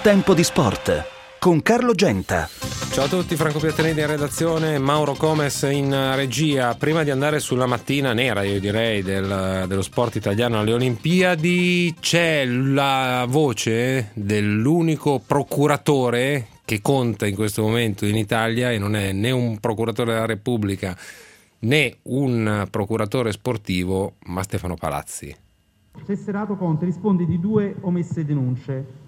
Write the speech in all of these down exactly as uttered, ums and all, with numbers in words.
Tempo di sport con Carlo Genta. Ciao a tutti, Franco Piattelini in redazione, Mauro Comes in regia. Prima di andare sulla mattina nera, io direi, del, dello sport italiano alle Olimpiadi, c'è la voce dell'unico procuratore che conta in questo momento in Italia, e non è né un procuratore della Repubblica né un procuratore sportivo, ma Stefano Palazzi. Tesserato Conte risponde di due omesse denunce.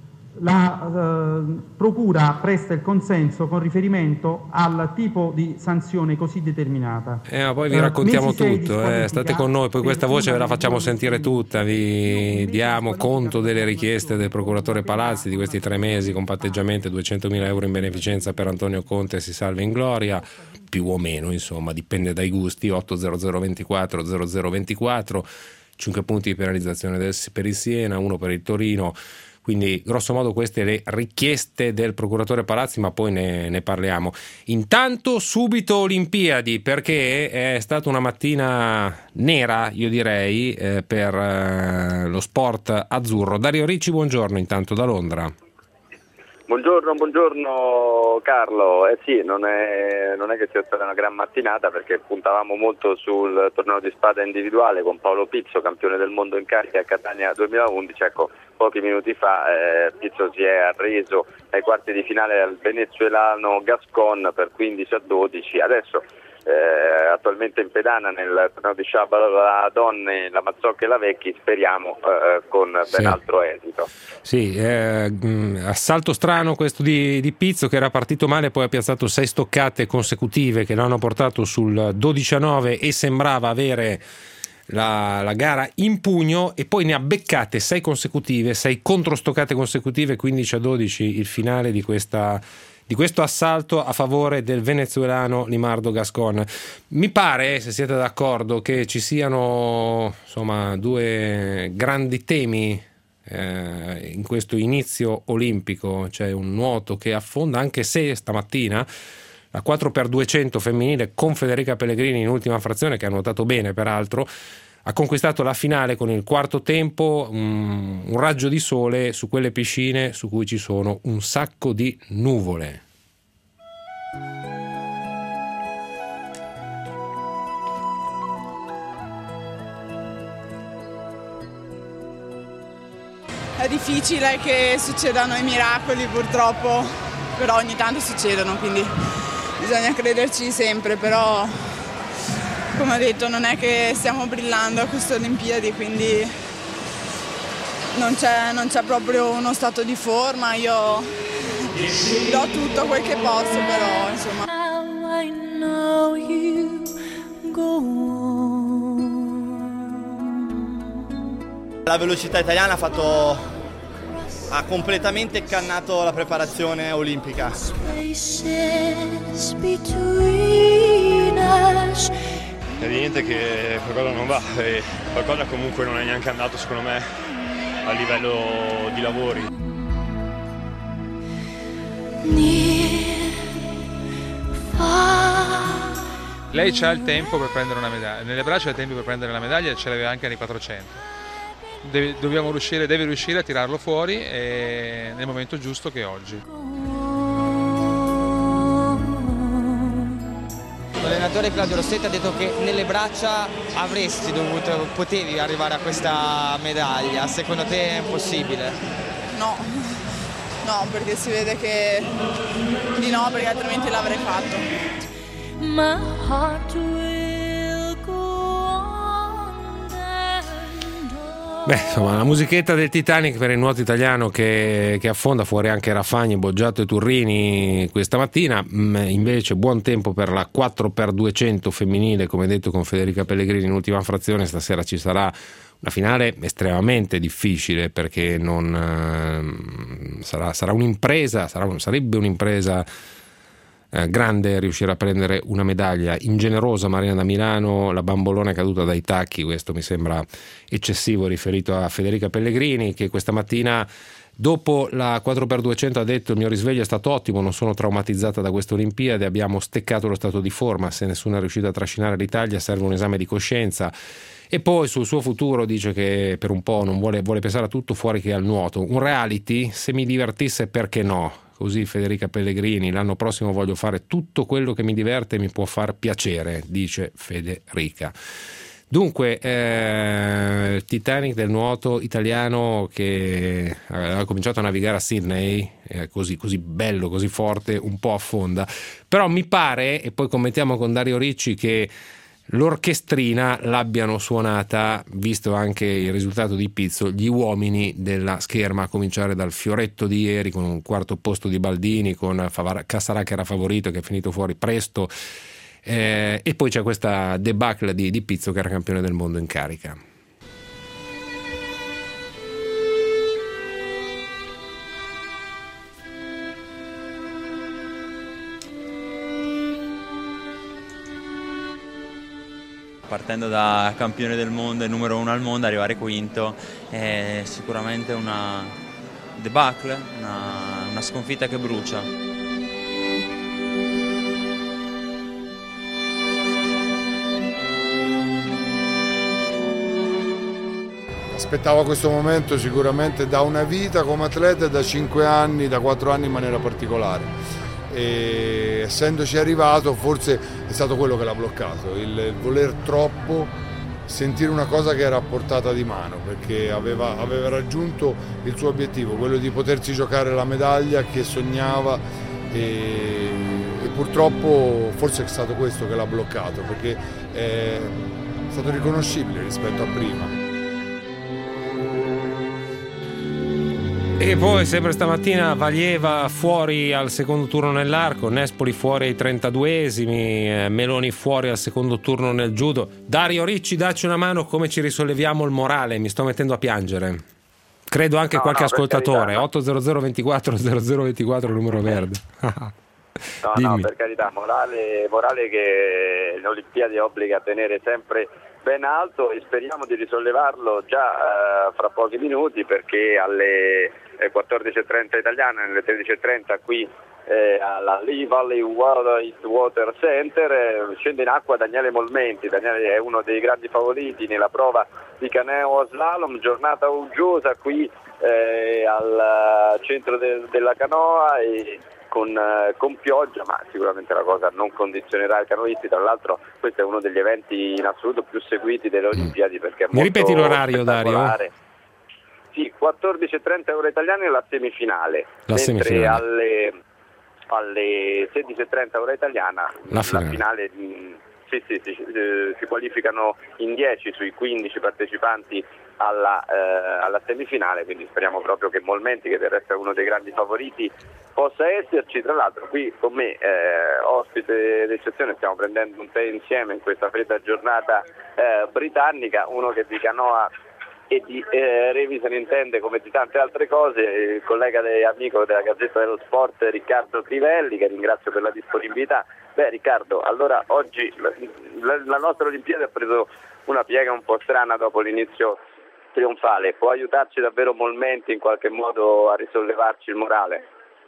La eh, procura presta il consenso con riferimento al tipo di sanzione così determinata. Eh, ma poi vi raccontiamo eh, tutto, eh, state con noi, poi questa voce ve la facciamo sentire tutta, vi diamo conto delle richieste del procuratore Palazzi di questi tre mesi con patteggiamento duecentomila euro in beneficenza per Antonio Conte, si salva in gloria, più o meno, insomma, dipende dai gusti. Otto zero zero ventiquattro zero zero ventiquattro, cinque punti di penalizzazione del, per il Siena, uno per il Torino. Quindi grosso modo queste le richieste del procuratore Palazzi, ma poi ne, ne parliamo. Intanto subito Olimpiadi, perché è stata una mattina nera, io direi, eh, per eh, lo sport azzurro. Dario Ricci, buongiorno intanto da Londra. Buongiorno, buongiorno Carlo. Eh sì, non è, non è che sia stata una gran mattinata, perché puntavamo molto sul torneo di spada individuale con Paolo Pizzo, campione del mondo in carica a Catania duemilaundici. Ecco, pochi minuti fa eh, Pizzo si è arreso ai quarti di finale al venezuelano Gascon per quindici a dodici. Adesso eh, attualmente in pedana nel torneo di sciabola la donne, la Mazzocca e la Vecchi, speriamo eh, con ben sì. altro esito. Sì, eh, assalto strano questo di, di Pizzo, che era partito male, poi ha piazzato sei stoccate consecutive che l'hanno portato sul dodici a nove e sembrava avere la, la gara in pugno, e poi ne ha beccate sei consecutive, sei controstoccate consecutive, quindici a dodici il finale di questa di questo assalto a favore del venezuelano Limardo Gascon. Mi pare, se siete d'accordo, che ci siano insomma due grandi temi eh, in questo inizio olimpico. C'è un nuoto che affonda, anche se stamattina la quattro per duecento femminile con Federica Pellegrini in ultima frazione, che ha nuotato bene peraltro, ha conquistato la finale con il quarto tempo, un, un raggio di sole su quelle piscine su cui ci sono un sacco di nuvole. È difficile che succedano i miracoli, purtroppo, però ogni tanto succedono, quindi bisogna crederci sempre. Però, come ho detto, non è che stiamo brillando a queste Olimpiadi, quindi non c'è, non c'è proprio uno stato di forma. Io do tutto quel che posso, però insomma. La velocità italiana ha fatto ha completamente cannato la preparazione olimpica. È evidente che qualcosa non va, e qualcosa comunque non è neanche andato, secondo me, a livello di lavori. Lei c'ha il tempo per prendere una medaglia, nelle braccia ha il tempo per prendere la medaglia, e ce l'aveva anche nei quattrocento. Deve, dobbiamo riuscire, deve riuscire a tirarlo fuori, e nel momento giusto, che è oggi. L'allenatore Claudio Rossetti ha detto che nelle braccia avresti dovuto, potevi arrivare a questa medaglia. Secondo te è possibile? No, no, perché si vede che di no, perché altrimenti l'avrei fatto. My heart will go on and on. Beh, insomma, la musichetta del Titanic per il nuoto italiano che, che affonda, fuori anche Raffagni, Boggiato e Turrini questa mattina. Invece buon tempo per la quattro per duecento femminile, come detto, con Federica Pellegrini in ultima frazione. Stasera ci sarà una finale estremamente difficile, perché non eh, sarà, sarà un'impresa, sarà, sarebbe un'impresa eh, grande riuscire a prendere una medaglia. Ingenerosa Marina da Milano, la bambolona è caduta dai tacchi, questo mi sembra eccessivo riferito a Federica Pellegrini, che questa mattina Dopo la quattro per duecento ha detto: il mio risveglio è stato ottimo, non sono traumatizzata da queste Olimpiadi, abbiamo steccato lo stato di forma, se nessuno è riuscito a trascinare l'Italia serve un esame di coscienza. E poi sul suo futuro dice che per un po' non vuole, vuole pensare a tutto fuori che al nuoto. Un reality, se mi divertisse perché no? Così Federica Pellegrini: l'anno prossimo voglio fare tutto quello che mi diverte e mi può far piacere, dice Federica. Dunque, eh, il Titanic del nuoto italiano che ha cominciato a navigare a Sydney, eh, così, così bello, così forte, un po' affonda. Però mi pare, e poi commentiamo con Dario Ricci, che l'orchestrina l'abbiano suonata, visto anche il risultato di Pizzo, gli uomini della scherma, a cominciare dal fioretto di ieri con un quarto posto di Baldini, con Cassarà che era favorito, che è finito fuori presto. Eh, e poi c'è questa debacle di, di Pizzo, che era campione del mondo in carica. Partendo da campione del mondo e numero uno al mondo, arrivare quinto è sicuramente una debacle, una, una sconfitta che brucia. Aspettavo questo momento sicuramente da una vita come atleta e da cinque anni, da quattro anni in maniera particolare. E essendoci arrivato forse è stato quello che l'ha bloccato, il, il voler troppo sentire una cosa che era a portata di mano, perché aveva, aveva raggiunto il suo obiettivo, quello di potersi giocare la medaglia che sognava, e, e purtroppo forse è stato questo che l'ha bloccato, perché è stato riconoscibile rispetto a prima. E poi sempre stamattina Valieva fuori al secondo turno nell'arco, Nespoli fuori ai trentaduesimi, eh, Meloni fuori al secondo turno nel judo. Dario Ricci, dacci una mano, come ci risolleviamo il morale? Mi sto mettendo a piangere. Credo anche no, qualche no, ascoltatore. otto zero zero ventiquattro zero zero ventiquattro il numero verde. No, Dimmi. no, per carità, morale, morale che le Olimpiadi obbliga a tenere sempre ben alto, e speriamo di risollevarlo già eh, fra pochi minuti, perché alle eh, quattordici e trenta italiane, alle tredici e trenta qui eh, alla Lee Valley Water Center eh, scende in acqua Daniele Molmenti. Daniele è uno dei grandi favoriti nella prova di caneo slalom, giornata uggiosa qui eh, al centro de- della canoa, e Con, eh, con pioggia, ma sicuramente la cosa non condizionerà i canoisti. Tra l'altro questo è uno degli eventi in assoluto più seguiti delle Olimpiadi, perché è Mi molto ripeti l'orario, Dario? Sì, quattordici e trenta ore italiane la semifinale, la mentre semifinale. alle, alle sedici e trenta ora italiana la finale, la finale mh, sì, sì, sì, eh, si qualificano in dieci sui quindici partecipanti alla, eh, alla semifinale, quindi speriamo proprio che Molmenti, che del resto è uno dei grandi favoriti, possa esserci. Tra l'altro qui con me eh, ospite d'eccezione, stiamo prendendo un tè insieme in questa fredda giornata eh, britannica, uno che di canoa e di eh, revi se ne intende come di tante altre cose, il collega e amico della Gazzetta dello Sport Riccardo Crivelli, che ringrazio per la disponibilità. Beh Riccardo, allora oggi la, la nostra Olimpiade ha preso una piega un po' strana dopo l'inizio trionfale, può aiutarci davvero Molmenti in qualche modo a risollevarci il morale?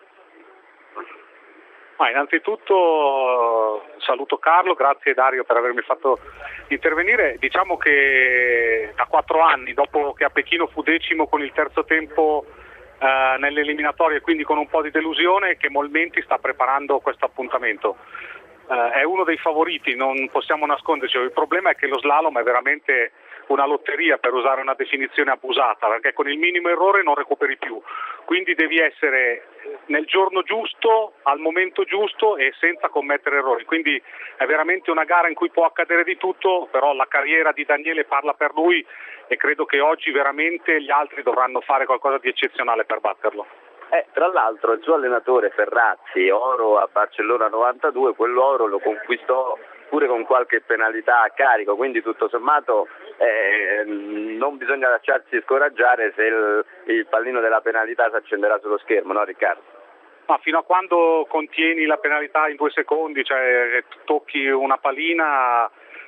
Ma innanzitutto saluto Carlo, grazie Dario per avermi fatto intervenire. Diciamo che da quattro anni, dopo che a Pechino fu decimo con il terzo tempo eh, nelle eliminatorie, quindi con un po' di delusione, che Molmenti sta preparando questo appuntamento. Eh, è uno dei favoriti, non possiamo nasconderci. Il problema è che lo slalom è veramente una lotteria, per usare una definizione abusata, perché con il minimo errore non recuperi più, quindi devi essere nel giorno giusto, al momento giusto e senza commettere errori, quindi è veramente una gara in cui può accadere di tutto, però la carriera di Daniele parla per lui e credo che oggi veramente gli altri dovranno fare qualcosa di eccezionale per batterlo. Eh, tra l'altro il suo allenatore Ferrazzi, oro a Barcellona novantadue, quell'oro lo conquistò pure con qualche penalità a carico, quindi tutto sommato eh, non bisogna lasciarsi scoraggiare se il, il pallino della penalità si accenderà sullo schermo, no Riccardo? Ma fino a quando contieni la penalità in due secondi, cioè tocchi una pallina,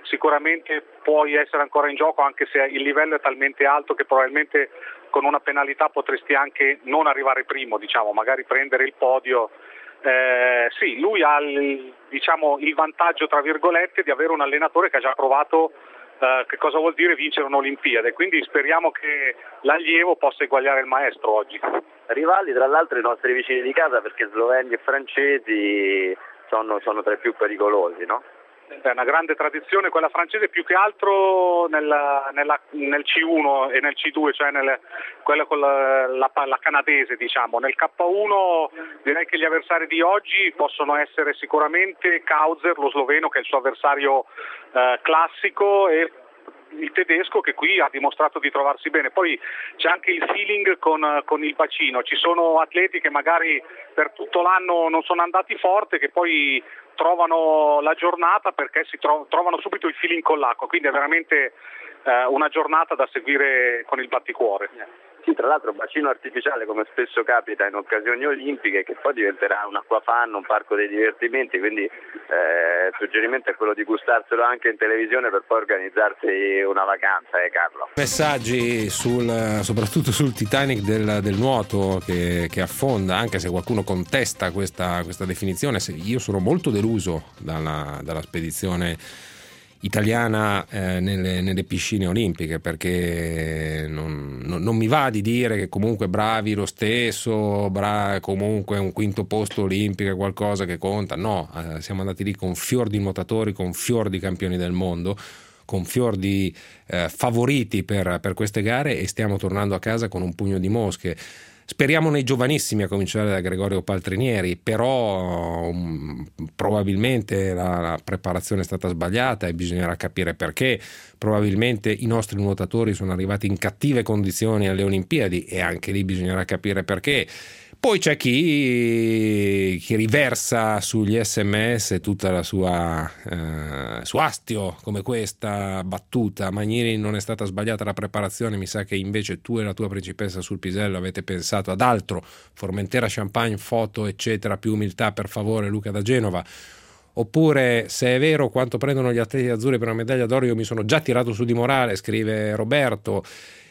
sicuramente puoi essere ancora in gioco, anche se il livello è talmente alto che probabilmente con una penalità potresti anche non arrivare primo, diciamo, magari prendere il podio. Eh, sì, lui ha il, diciamo, il vantaggio tra virgolette di avere un allenatore che ha già provato eh, che cosa vuol dire vincere un'Olimpiade, quindi speriamo che l'allievo possa eguagliare il maestro oggi. Rivali tra l'altro i nostri vicini di casa, perché sloveni e francesi sono, sono tra i più pericolosi, no? È una grande tradizione quella francese, più che altro nella, nella, nel C uno e nel C due, cioè nel, quella con la, la, la canadese, diciamo. Nel K uno direi che gli avversari di oggi possono essere sicuramente Kauser, lo sloveno, che è il suo avversario eh, classico, e il tedesco, che qui ha dimostrato di trovarsi bene. Poi c'è anche il feeling con, con il bacino, ci sono atleti che magari per tutto l'anno non sono andati forte, che poi trovano la giornata perché si tro- trovano subito il feeling con l'acqua, quindi è veramente eh, una giornata da seguire con il batticuore. Sì, tra l'altro bacino artificiale, come spesso capita in occasioni olimpiche, che poi diventerà un acquafan, un parco dei divertimenti, quindi eh, il suggerimento è quello di gustarselo anche in televisione per poi organizzarsi una vacanza, eh Carlo? Messaggi sul, soprattutto sul Titanic del, del nuoto che, che affonda, anche se qualcuno contesta questa, questa definizione. Io sono molto deluso dalla, dalla spedizione italiana eh, nelle, nelle piscine olimpiche, perché non, non, non mi va di dire che comunque bravi lo stesso, bra- comunque un quinto posto olimpico è qualcosa che conta. No, eh, siamo andati lì con fior di nuotatori, con fior di campioni del mondo, con fior di eh, favoriti per, per queste gare, e stiamo tornando a casa con un pugno di mosche. Speriamo nei giovanissimi, a cominciare da Gregorio Paltrinieri, però um, probabilmente la, la preparazione è stata sbagliata e bisognerà capire perché. Probabilmente i nostri nuotatori sono arrivati in cattive condizioni alle Olimpiadi e anche lì bisognerà capire perché. Poi c'è chi, chi riversa sugli sms tutta la sua eh, su astio, come questa battuta: Magnini, non è stata sbagliata la preparazione, mi sa che invece tu e la tua principessa sul pisello avete pensato ad altro. Formentera, champagne, foto eccetera, più umiltà per favore, Luca da Genova. Oppure, se è vero quanto prendono gli atleti azzurri per una medaglia d'oro, io mi sono già tirato su di morale, scrive Roberto.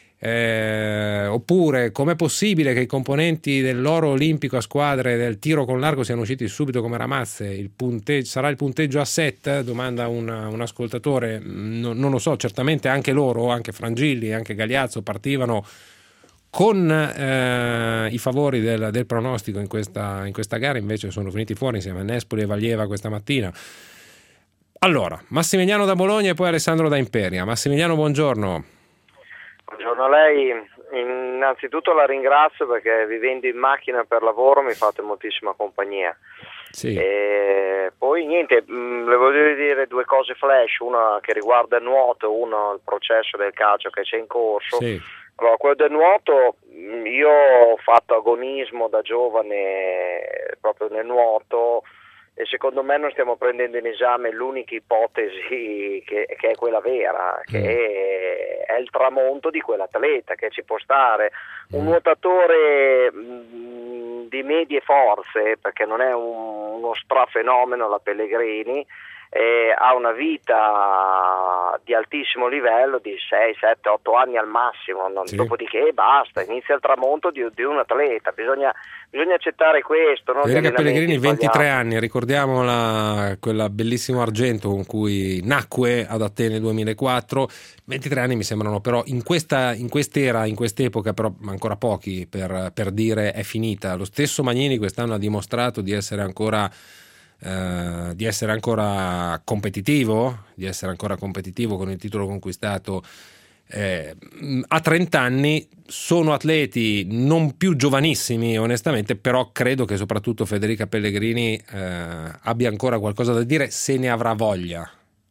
Eh, oppure, com'è possibile che i componenti dell'oro olimpico a squadre del tiro con l'arco siano usciti subito come ramazze? Il punteggio, sarà il punteggio a set? Domanda un, un ascoltatore. No, non lo so, certamente anche loro, anche Frangilli, anche Gagliazzo partivano con eh, i favori del, del pronostico in questa, in questa gara, invece sono finiti fuori insieme a Nespoli e Valieva questa mattina. Allora, Massimiliano da Bologna e poi Alessandro da Imperia. Massimiliano, buongiorno. Buongiorno a lei, innanzitutto la ringrazio perché vivendo in macchina per lavoro mi fate moltissima compagnia. Sì. E poi niente, mh, le voglio dire due cose flash, una che riguarda il nuoto, una il processo del calcio che c'è in corso. Sì. Allora, quello del nuoto, io ho fatto agonismo da giovane proprio nel nuoto, e secondo me non stiamo prendendo in esame l'unica ipotesi che, che è quella vera, che è, è il tramonto di quell'atleta, che ci può stare un nuotatore mh, di medie forze, perché non è un, uno strafenomeno la Pellegrini, eh, ha una vita di altissimo livello di sei, sette, otto anni al massimo, non, sì. Dopodiché basta, inizia il tramonto di, di un atleta, bisogna, bisogna accettare questo. No? Federica Pellegrini, ventitré anni, ricordiamo la, quella bellissimo argento con cui nacque ad Atene duemilaquattro. Ventitré anni mi sembrano però in questa in quest'era, in quest'epoca, però ancora pochi per, per dire è finita. Lo stesso Magnini quest'anno ha dimostrato di essere ancora Uh, di essere ancora competitivo, di essere ancora competitivo con il titolo conquistato eh, a trenta anni. Sono atleti non più giovanissimi onestamente, però credo che soprattutto Federica Pellegrini eh, abbia ancora qualcosa da dire, se ne avrà voglia.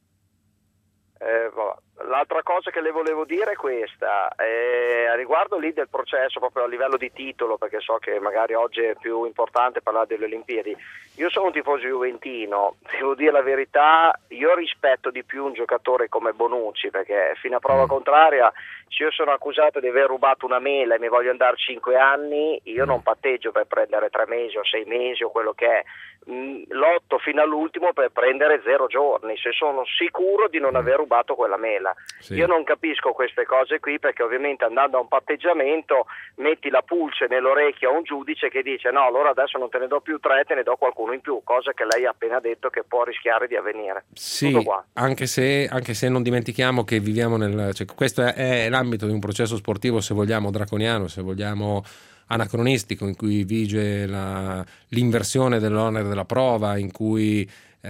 Eh, L'altra cosa che le volevo dire è questa, eh, a riguardo lì del processo proprio a livello di titolo, perché so che magari oggi è più importante parlare delle Olimpiadi. Io sono un tifoso juventino, devo dire la verità, io rispetto di più un giocatore come Bonucci, perché fino a prova contraria, se io sono accusato di aver rubato una mela e mi voglio andare cinque anni, io non patteggio per prendere tre mesi o sei mesi o quello che è. mh, lotto fino all'ultimo per prendere zero giorni, se sono sicuro di non aver rubato quella mela. Sì. Io non capisco queste cose qui, perché ovviamente andando a un patteggiamento metti la pulce nell'orecchio a un giudice che dice no, allora adesso non te ne do più tre, te ne do qualcuno in più, cosa che lei ha appena detto che può rischiare di avvenire. Sì, Tutto qua. anche se, anche se non dimentichiamo che viviamo nel... Cioè, questo è, è l'ambito di un processo sportivo, se vogliamo, draconiano, se vogliamo anacronistico, in cui vige la, l'inversione dell'onere della prova, in cui,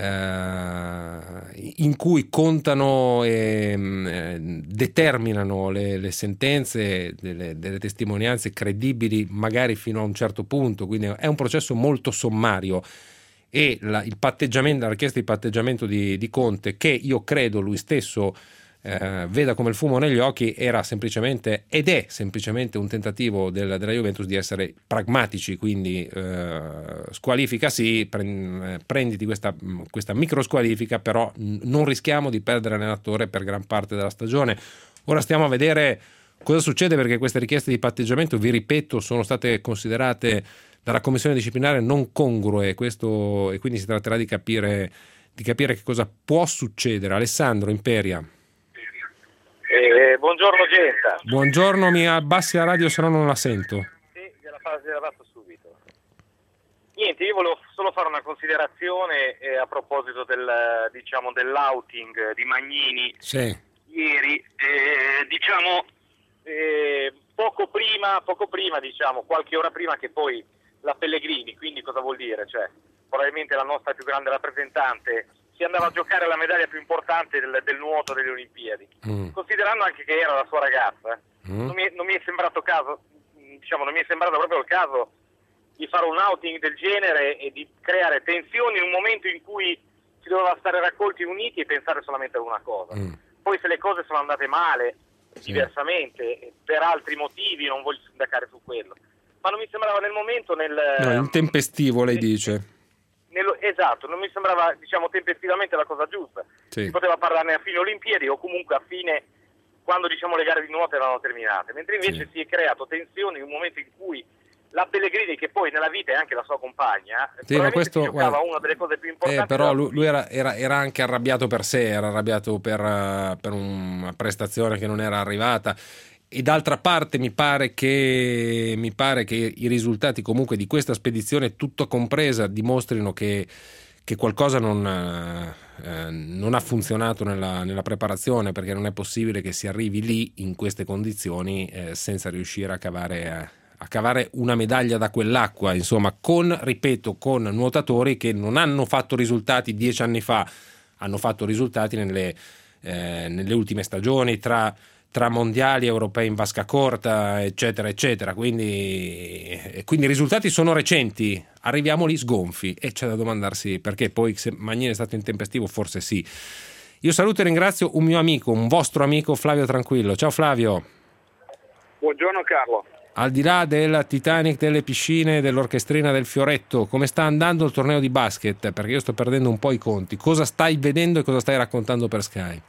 eh, in cui contano e eh, determinano le, le sentenze delle, delle testimonianze credibili, magari fino a un certo punto. Quindi è un processo molto sommario. E la, il patteggiamento, la richiesta di patteggiamento di, di Conte, che io credo lui stesso eh, veda come il fumo negli occhi, era semplicemente ed è semplicemente un tentativo del, della Juventus di essere pragmatici, quindi eh, squalifica sì, prend, prenditi questa, questa micro squalifica, però non rischiamo di perdere l'allenatore per gran parte della stagione. Ora stiamo a vedere cosa succede, perché queste richieste di patteggiamento, vi ripeto, sono state considerate dalla commissione disciplinare non congrue, questo, e quindi si tratterà di capire, di capire che cosa può succedere. Alessandro Imperia. Eh, buongiorno Genta. Buongiorno, mi abbassi la radio se no non la sento. Sì, gliela faccio subito. Niente, io volevo solo fare una considerazione eh, a proposito del, diciamo, dell'outing di Magnini sì. ieri. Eh, diciamo eh, poco prima, poco prima, diciamo, qualche ora prima che poi la Pellegrini, quindi cosa vuol dire? Cioè, probabilmente la nostra più grande rappresentante si andava a giocare la medaglia più importante del, del nuoto delle Olimpiadi, mm. considerando anche che era la sua ragazza, mm. non, mi è, non mi è sembrato caso, diciamo, non mi è sembrato proprio il caso di fare un outing del genere e di creare tensioni in un momento in cui si doveva stare raccolti uniti e pensare solamente ad una cosa. Mm. Poi se le cose sono andate male, sì. diversamente, per altri motivi, non voglio sindacare su quello, ma non mi sembrava nel momento nel no, intempestivo lei nel, dice nello, esatto, non mi sembrava, diciamo, tempestivamente la cosa giusta. Sì. Si poteva parlarne a fine Olimpiadi o comunque a fine, quando, diciamo, le gare di nuoto erano terminate, mentre invece sì. si è creato tensione in un momento in cui la Pellegrini, che poi nella vita è anche la sua compagna, sì, ma questo, giocava guarda, una delle cose più importanti. Eh, però lui, lui era, era, era anche arrabbiato per sé, era arrabbiato per, uh, per una prestazione che non era arrivata. E d'altra parte mi pare che mi pare che i risultati comunque di questa spedizione, tutto compresa, dimostrino che, che qualcosa non, eh, non ha funzionato nella, nella preparazione, perché non è possibile che si arrivi lì in queste condizioni eh, senza riuscire a cavare, a cavare una medaglia da quell'acqua, insomma, con, ripeto, con nuotatori che non hanno fatto risultati dieci anni fa, hanno fatto risultati nelle, eh, nelle ultime stagioni, tra tra mondiali, europei in vasca corta, eccetera, eccetera. Quindi, quindi i risultati sono recenti, arriviamo lì sgonfi e c'è da domandarsi perché. Poi se Magnini è stato intempestivo, forse sì. Io saluto e ringrazio un mio amico, un vostro amico, Flavio Tranquillo. Ciao Flavio. Buongiorno Carlo. Al di là del Titanic, delle piscine, dell'orchestrina del Fioretto, come sta andando il torneo di basket? Perché io sto perdendo un po' i conti. Cosa stai vedendo e cosa stai raccontando per Sky?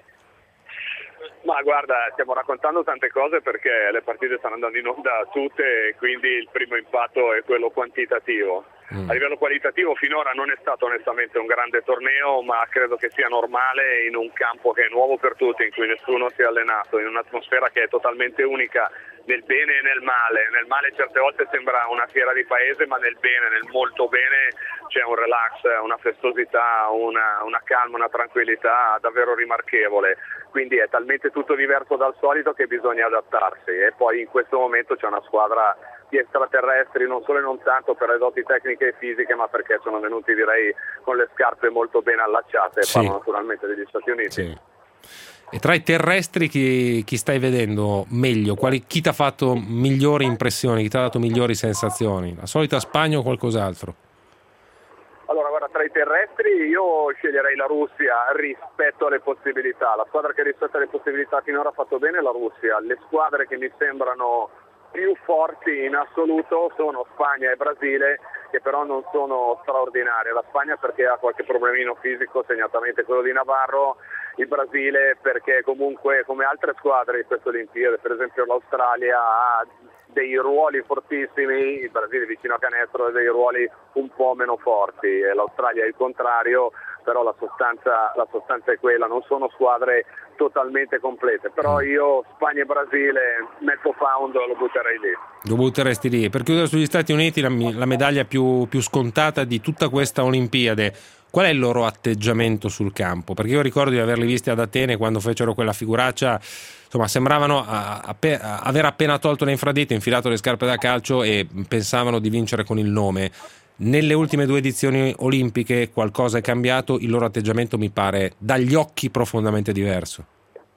Ma guarda, stiamo raccontando tante cose perché le partite stanno andando in onda tutte e quindi il primo impatto è quello quantitativo. Mm. A livello qualitativo finora non è stato onestamente un grande torneo, ma credo che sia normale in un campo che è nuovo per tutti, in cui nessuno si è allenato, in un'atmosfera che è totalmente unica nel bene e nel male. Nel male certe volte sembra una fiera di paese, ma nel bene, nel molto bene, c'è un relax, una festosità, una, una calma, una tranquillità davvero rimarchevole. Quindi è talmente tutto diverso dal solito che bisogna adattarsi, e poi in questo momento c'è una squadra di extraterrestri, non solo e non tanto per le doti tecniche e fisiche, ma perché sono venuti, direi, con le scarpe molto ben allacciate. Sì. Parlo naturalmente degli Stati Uniti. Sì. E tra i terrestri chi, chi stai vedendo meglio? Quali, chi ti ha fatto migliori impressioni, chi ti ha dato migliori sensazioni? La solita Spagna o qualcos'altro? Allora, guarda, tra i terrestri io sceglierei la Russia rispetto alle possibilità. La squadra che rispetto alle possibilità finora ha fatto bene è la Russia. Le squadre che mi sembrano più forti in assoluto sono Spagna e Brasile, che però non sono straordinarie. La Spagna perché ha qualche problemino fisico, segnatamente quello di Navarro. Il Brasile perché comunque, come altre squadre di queste Olimpiadi, per esempio l'Australia, ha dei ruoli fortissimi, il Brasile vicino a canestro ha dei ruoli un po' meno forti, e l'Australia è il contrario, però la sostanza, la sostanza è quella, non sono squadre totalmente complete, però io Spagna e Brasile metto pound, lo butterei lì. Lo butteresti lì. Per chiudere sugli Stati Uniti, la, la medaglia più, più scontata di tutta questa Olimpiade, qual è il loro atteggiamento sul campo? Perché io ricordo di averli visti ad Atene quando fecero quella figuraccia, insomma sembravano a, a, a aver appena tolto le infradite, infilato le scarpe da calcio e pensavano di vincere con il nome. Nelle ultime due edizioni olimpiche qualcosa è cambiato, il loro atteggiamento mi pare dagli occhi profondamente diverso.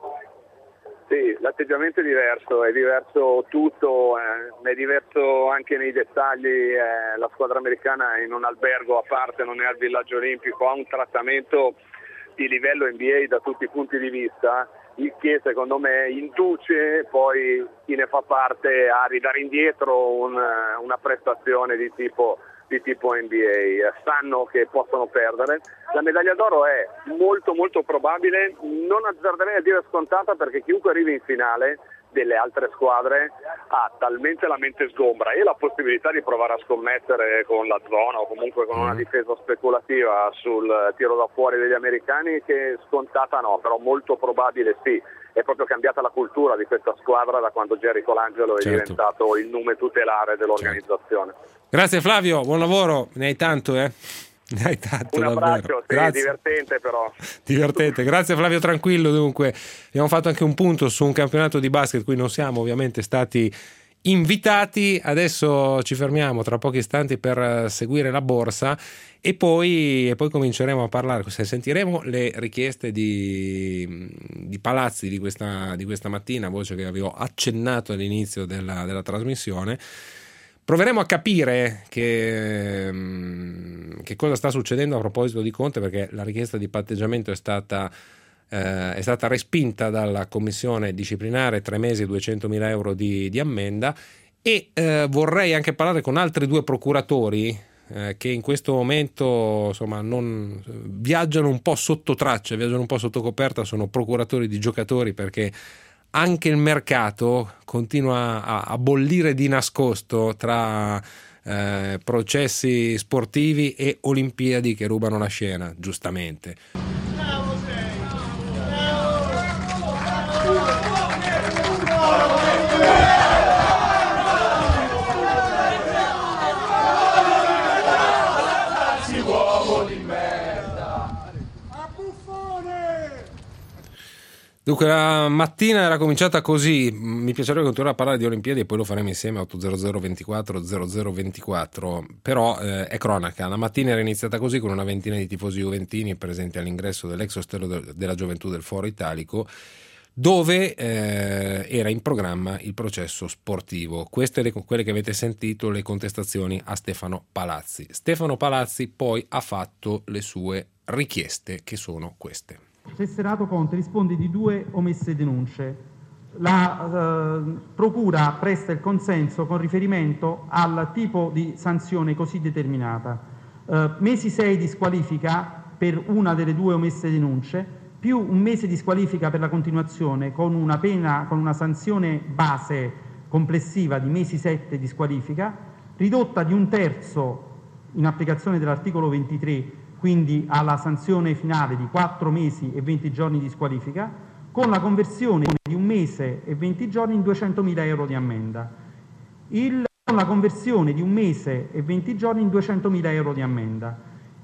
Sì, l'atteggiamento è diverso, è diverso tutto, eh, è diverso anche nei dettagli, eh, la squadra americana è in un albergo a parte, non è al villaggio olimpico, ha un trattamento di livello N B A da tutti i punti di vista, il che secondo me induce poi chi ne fa parte a ridare indietro un, una prestazione di tipo di tipo N B A, sanno che possono perdere. La medaglia d'oro è molto molto probabile, non azzarderei a dire scontata, perché chiunque arrivi in finale delle altre squadre ha talmente la mente sgombra e la possibilità di provare a scommettere con la zona o comunque con una difesa speculativa sul tiro da fuori degli americani, che scontata no, però molto probabile sì. È proprio cambiata la cultura di questa squadra da quando Jerry Colangelo è certo. diventato il nome tutelare dell'organizzazione. Certo. Grazie Flavio, buon lavoro, ne hai tanto eh? Ne hai tanto, un abbraccio, sì, Grazie. divertente però. Divertente, grazie Flavio Tranquillo. Dunque abbiamo fatto anche un punto su un campionato di basket cui non siamo ovviamente stati invitati, adesso ci fermiamo tra pochi istanti per seguire la borsa e poi, e poi cominceremo a parlare, sentiremo le richieste di, di Palazzi di questa, di questa mattina, voce che avevo accennato all'inizio della, della trasmissione. Proveremo a capire che, che cosa sta succedendo a proposito di Conte, perché la richiesta di patteggiamento è stata Eh, è stata respinta dalla commissione disciplinare, tre mesi e duecentomila euro di, di ammenda, e eh, vorrei anche parlare con altri due procuratori eh, che in questo momento insomma non viaggiano un po' sotto traccia, viaggiano un po' sotto coperta, sono procuratori di giocatori, perché anche il mercato continua a, a bollire di nascosto tra eh, processi sportivi e Olimpiadi che rubano la scena, giustamente. Dunque la mattina era cominciata così, mi piacerebbe continuare a parlare di Olimpiadi e poi lo faremo insieme a otto zero zero ventiquattro zero zero ventiquattro, però eh, è cronaca. La mattina era iniziata così, con una ventina di tifosi juventini presenti all'ingresso dell'ex ostello de- della gioventù del Foro Italico, dove eh, era in programma il processo sportivo. Queste le, quelle che avete sentito, le contestazioni a Stefano Palazzi. Stefano Palazzi poi ha fatto le sue richieste, che sono queste. Tesserato Conte risponde di due omesse denunce. La eh, Procura presta il consenso con riferimento al tipo di sanzione così determinata. Eh, mesi sei di squalifica per una delle due omesse denunce, più un mese di squalifica per la continuazione, con una pena, con una sanzione base complessiva di mesi sette di squalifica, ridotta di un terzo in applicazione dell'articolo ventitré, quindi alla sanzione finale di quattro mesi e venti giorni di squalifica, con la conversione di un mese e venti giorni in duecentomila euro di ammenda. Il, con la conversione di un mese e venti giorni in duecentomila euro di ammenda.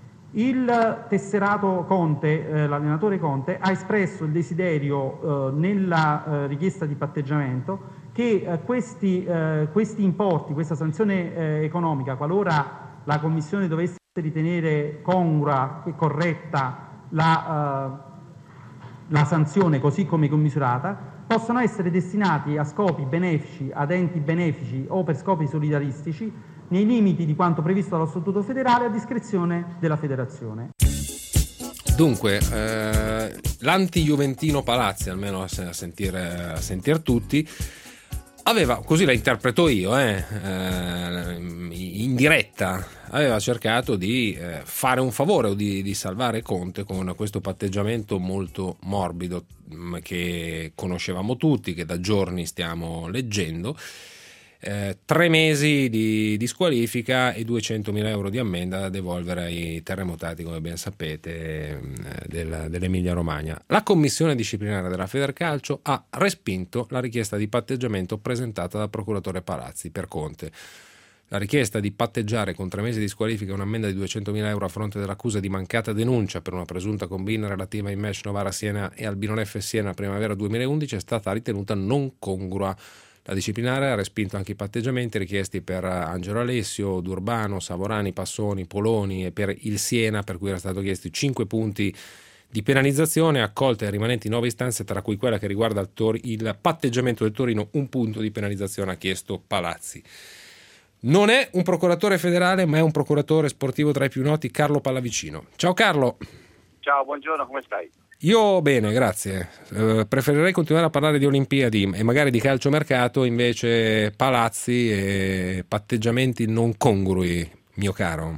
Il tesserato Conte, eh, l'allenatore Conte, ha espresso il desiderio eh, nella eh, richiesta di patteggiamento che eh, questi, eh, questi importi, questa sanzione eh, economica, qualora la Commissione dovesse ritenere congrua e corretta la, uh, la sanzione così come commisurata, possono essere destinati a scopi benefici, ad enti benefici o per scopi solidaristici, nei limiti di quanto previsto dallo Statuto federale, a discrezione della Federazione. Dunque, eh, l'anti-juventino Palazzi, almeno a sentire, a sentir tutti, aveva, così la interpreto io, eh, eh, in diretta, aveva cercato di eh, fare un favore o di, di salvare Conte con questo patteggiamento molto morbido mh, che conoscevamo tutti, che da giorni stiamo leggendo. eh, tre mesi di, di squalifica e duecentomila euro di ammenda da devolvere ai terremotati, come ben sapete, eh, del, dell'Emilia Romagna. La commissione disciplinare della Federcalcio ha respinto la richiesta di patteggiamento presentata dal procuratore Palazzi per Conte. La richiesta di patteggiare con tre mesi di squalifica e un'ammenda di duecentomila euro a fronte dell'accusa di mancata denuncia per una presunta combina relativa ai match Novara Siena e Albino F Siena primavera duemilaundici è stata ritenuta non congrua. La disciplinare ha respinto anche i patteggiamenti richiesti per Angelo Alessio, D'Urbano, Savorani, Passoni, Poloni e per il Siena, per cui era stato chiesti cinque punti di penalizzazione, accolte e rimanenti nove istanze, tra cui quella che riguarda il, tor- il patteggiamento del Torino, un punto di penalizzazione ha chiesto Palazzi. Non è un procuratore federale, ma è un procuratore sportivo tra i più noti, Carlo Pallavicino. Ciao Carlo. Ciao, buongiorno, come stai? Io bene, grazie. Eh, preferirei continuare a parlare di Olimpiadi e magari di calciomercato, invece Palazzi e patteggiamenti non congrui, mio caro.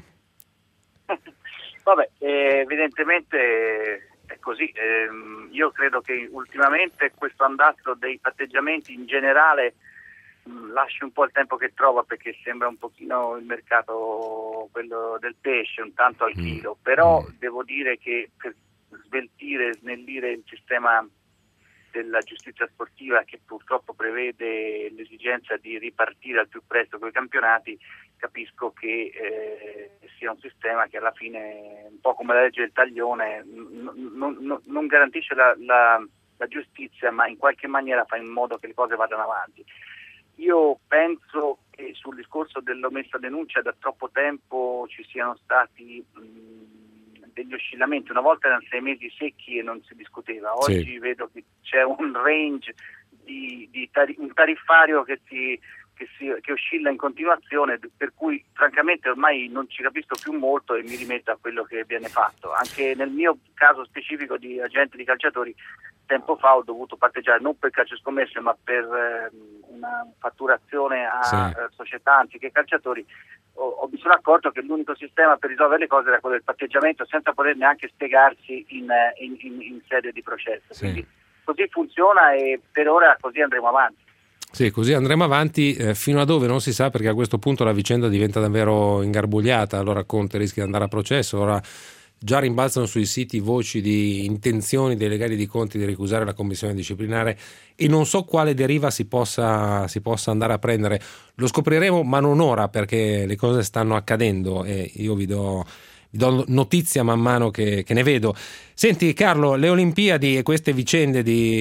Vabbè, eh, evidentemente è così. Eh, io credo che ultimamente questo andazzo dei patteggiamenti in generale lasci un po' il tempo che trova, perché sembra un pochino il mercato quello del pesce, un tanto al chilo, però mm. devo dire che per sveltire, snellire il sistema della giustizia sportiva, che purtroppo prevede l'esigenza di ripartire al più presto con i campionati, capisco che eh, sia un sistema che alla fine, un po' come la legge del taglione, n- n- n- non garantisce la, la, la giustizia, ma in qualche maniera fa in modo che le cose vadano avanti. Io penso che sul discorso dell'omessa denuncia da troppo tempo ci siano stati mh, degli oscillamenti. Una volta erano sei mesi secchi e non si discuteva, oggi sì. Vedo che c'è un range di, di tar- un tariffario che si, che si che oscilla in continuazione, per cui francamente ormai non ci capisco più molto e mi rimetto a quello che viene fatto. Anche nel mio caso specifico di agente di calciatori, tempo fa ho dovuto patteggiare non per calcio scommesse ma per eh, una fatturazione a sì. eh, società anziché calciatori. Ho, ho mi sono accorto che l'unico sistema per risolvere le cose era quello del patteggiamento, senza poter neanche spiegarsi in, in, in, in sede di processo. Sì. Quindi così funziona e per ora così andremo avanti. Sì, così andremo avanti eh, fino a dove non si sa, perché a questo punto la vicenda diventa davvero ingarbugliata. Allora Conte rischia di andare a processo. Ora già rimbalzano sui siti voci di intenzioni dei legali di Conte di ricusare la commissione disciplinare e non so quale deriva si possa, si possa andare a prendere. Lo scopriremo, ma non ora, perché le cose stanno accadendo e io vi do, vi do notizia man mano che, che ne vedo. Senti Carlo, le Olimpiadi e queste vicende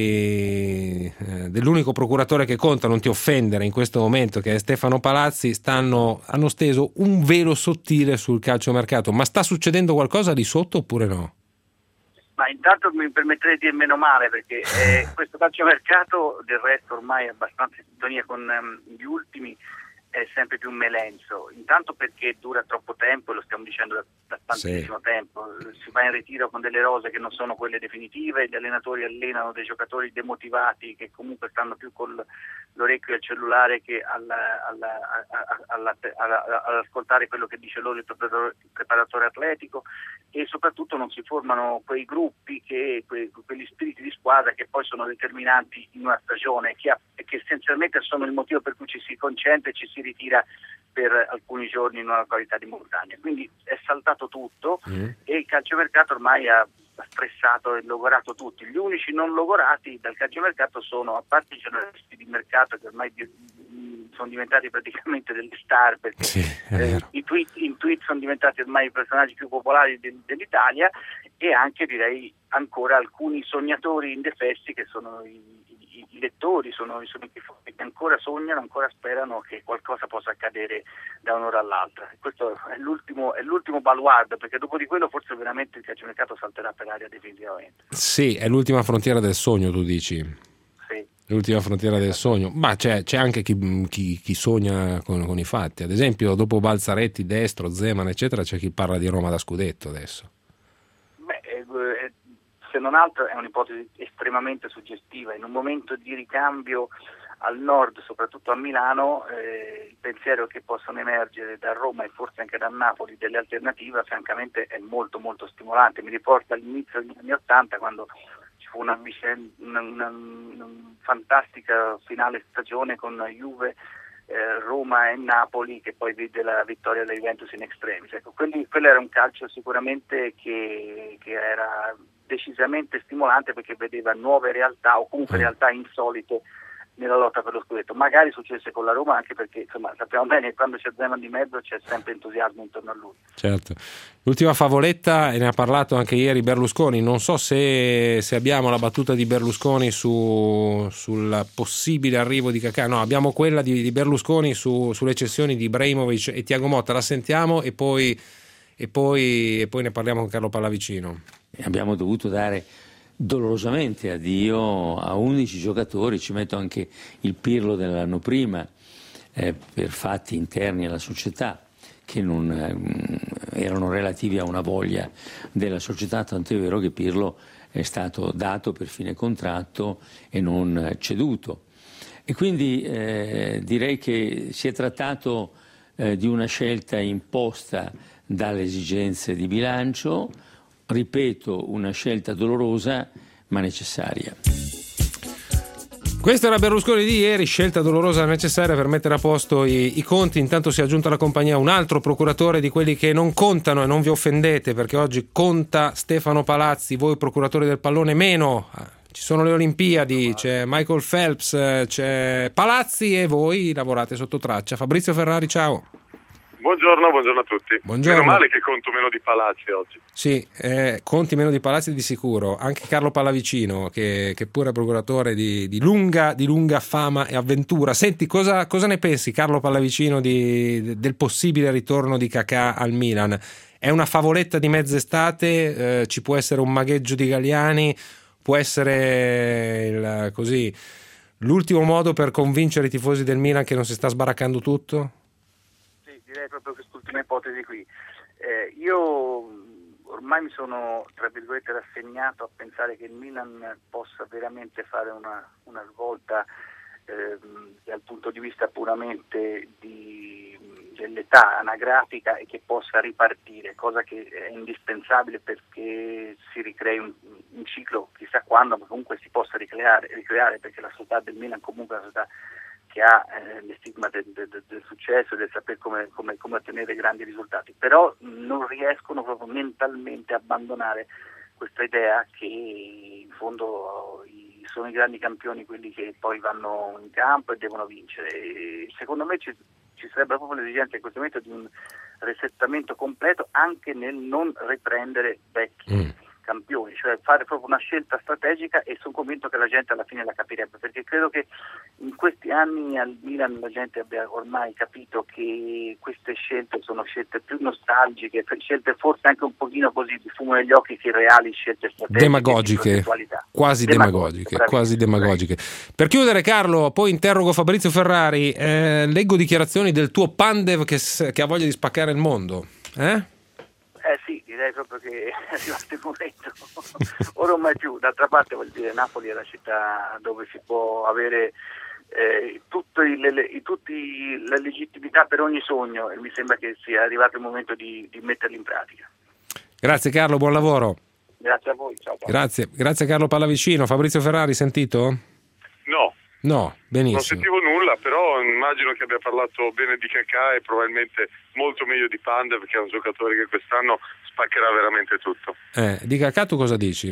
di, eh, dell'unico procuratore che conta, non ti offendere in questo momento, che è Stefano Palazzi, stanno, hanno steso un velo sottile sul calciomercato, ma sta succedendo qualcosa di sotto oppure no? Ma intanto mi permetterei di dire meno male, perché eh, questo calciomercato del resto ormai è abbastanza in sintonia con um, gli ultimi, è sempre più melenso, intanto perché dura troppo tempo, lo stiamo dicendo da, da tantissimo sì. tempo, si va in ritiro con delle rose che non sono quelle definitive, gli allenatori allenano dei giocatori demotivati che comunque stanno più con l'orecchio al cellulare che alla, alla, alla, alla, all'ascoltare quello che dice loro il preparatore, il preparatore atletico, e soprattutto non si formano quei gruppi, che, que, quegli spiriti di squadra che poi sono determinanti in una stagione, che, ha, che essenzialmente sono il motivo per cui ci si concentra e ci si ritira per alcuni giorni in una località di montagna. Quindi è saltato tutto mm. e il calciomercato ormai ha stressato e logorato tutti. Gli unici non logorati dal calciomercato sono, a parte i giornalisti di mercato che ormai di, sono diventati praticamente delle star, perché sì, eh, i tweet, i tweet sono diventati ormai i personaggi più popolari de, dell'Italia, e anche direi ancora alcuni sognatori indefessi che sono i, i, i lettori, sono, sono i tifosi che ancora sognano, ancora sperano che qualcosa possa accadere da un'ora all'altra. Questo è l'ultimo, è l'ultimo baluardo, perché dopo di quello forse veramente il calciomercato salterà per aria definitivamente. Sì, è l'ultima frontiera del sogno, tu dici? L'ultima frontiera del sogno, ma c'è, c'è anche chi, chi, chi sogna con, con i fatti. Ad esempio, dopo Balzaretti, Destro, Zeman, eccetera, c'è chi parla di Roma da scudetto adesso. Beh, eh, se non altro è un'ipotesi estremamente suggestiva. In un momento di ricambio al nord, soprattutto a Milano, eh, il pensiero che possono emergere da Roma e forse anche da Napoli delle alternative, francamente è molto molto stimolante. Mi riporta all'inizio degli anni Ottanta, quando Una, una, una, una fantastica finale stagione con Juve eh, Roma e Napoli, che poi vide la vittoria della Juventus in extremis. Ecco, quelli, quello era un calcio sicuramente che, che era decisamente stimolante, perché vedeva nuove realtà o comunque realtà insolite nella lotta per lo scudetto. Magari successe con la Roma, anche perché insomma sappiamo bene che quando c'è Zeman di mezzo c'è sempre entusiasmo intorno a lui. Certo. L'ultima favoletta, e ne ha parlato anche ieri Berlusconi, non so se, se abbiamo la battuta di Berlusconi su, sul possibile arrivo di Kakà. No, abbiamo quella di, di Berlusconi su, sulle cessioni di Ibrahimovic e Thiago Motta. La sentiamo e poi, e poi, e poi ne parliamo con Carlo Pallavicino. Abbiamo dovuto dare dolorosamente addio a undici giocatori, ci metto anche il Pirlo dell'anno prima, eh, per fatti interni alla società che non eh, erano relativi a una voglia della società, tanto è vero che Pirlo è stato dato per fine contratto e non ceduto. E quindi eh, direi che si è trattato eh, di una scelta imposta dalle esigenze di bilancio. Ripeto, una scelta dolorosa ma necessaria. Questo era Berlusconi di ieri, scelta dolorosa ma necessaria per mettere a posto i, i conti. Intanto si è aggiunto alla compagnia un altro procuratore di quelli che non contano, e non vi offendete perché oggi conta Stefano Palazzi, voi procuratori del pallone meno. Ci sono le Olimpiadi, c'è Michael Phelps, c'è Palazzi e voi lavorate sotto traccia. Fabrizio Ferrari, ciao. Buongiorno, buongiorno a tutti. Buongiorno. Meno male che conto meno di Palazzi oggi. Sì, eh, conti meno di Palazzi di sicuro. Anche Carlo Pallavicino, che, che pure è procuratore di, di, lunga, di lunga fama e avventura. Senti, cosa, cosa ne pensi, Carlo Pallavicino, di, del possibile ritorno di Kakà al Milan? È una favoletta di mezz'estate? Eh, ci può essere un magheggio di Galliani? Può essere il, così, l'ultimo modo per convincere i tifosi del Milan che non si sta sbaraccando tutto? Direi proprio quest'ultima ipotesi qui. Eh, io ormai mi sono, tra virgolette, rassegnato a pensare che il Milan possa veramente fare una, una svolta eh, dal punto di vista puramente di, dell'età anagrafica, e che possa ripartire, cosa che è indispensabile perché si ricrei un, un ciclo, chissà quando, ma comunque si possa ricreare, ricreare perché la società del Milan comunque è una società che ha eh, le stigma del, del, del successo, del sapere come, come, come ottenere grandi risultati, però non riescono proprio mentalmente a abbandonare questa idea che in fondo i, sono i grandi campioni quelli che poi vanno in campo e devono vincere. E secondo me ci, ci sarebbe proprio l'esigenza in questo momento di un resettamento completo, anche nel non riprendere vecchi mm. campioni, cioè fare proprio una scelta strategica, e sono convinto che la gente alla fine la capirebbe, perché credo che in questi anni al Milan la gente abbia ormai capito che queste scelte sono scelte più nostalgiche, scelte forse anche un pochino così di fumo negli occhi, che reali scelte strategiche, demagogiche, quasi demagogiche, quasi demagogiche. Per chiudere, Carlo, poi interrogo Fabrizio Ferrari. Eh, leggo dichiarazioni del tuo Pandev che, che ha voglia di spaccare il mondo, eh? Eh sì, direi proprio che è arrivato il momento. Ora non mai più. D'altra parte, vuol dire, Napoli è la città dove si può avere eh, tutto il, le, tutti la legittimità per ogni sogno, e mi sembra che sia arrivato il momento di, di metterli in pratica. Grazie Carlo, buon lavoro. Grazie a voi, ciao. Grazie, grazie Carlo Pallavicino. Fabrizio Ferrari, sentito? No. No, benissimo. Non sentivo nulla, però immagino che abbia parlato bene di Kakà e probabilmente molto meglio di Pandev, che è un giocatore che quest'anno spaccherà veramente tutto. Eh, di Kakà tu cosa dici?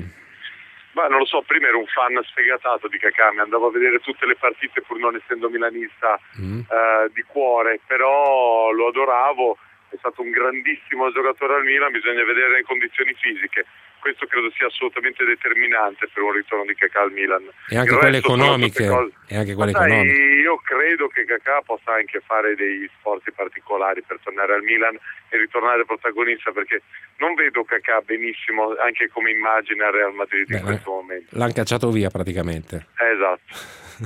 Ma non lo so, prima ero un fan sfegatato di Kakà, mi andavo a vedere tutte le partite pur non essendo milanista mm. eh, di cuore, però lo adoravo, è stato un grandissimo giocatore al Milan, bisogna vedere le condizioni fisiche. Questo credo sia assolutamente determinante per un ritorno di Kakà al Milan. E anche quelle economiche. E anche quelle sai, economiche. Io credo che Kakà possa anche fare degli sforzi particolari per tornare al Milan e ritornare protagonista, perché non vedo Kakà benissimo anche come immagine al Real Madrid in Beh, questo momento. L'hanno cacciato via praticamente. Eh, esatto.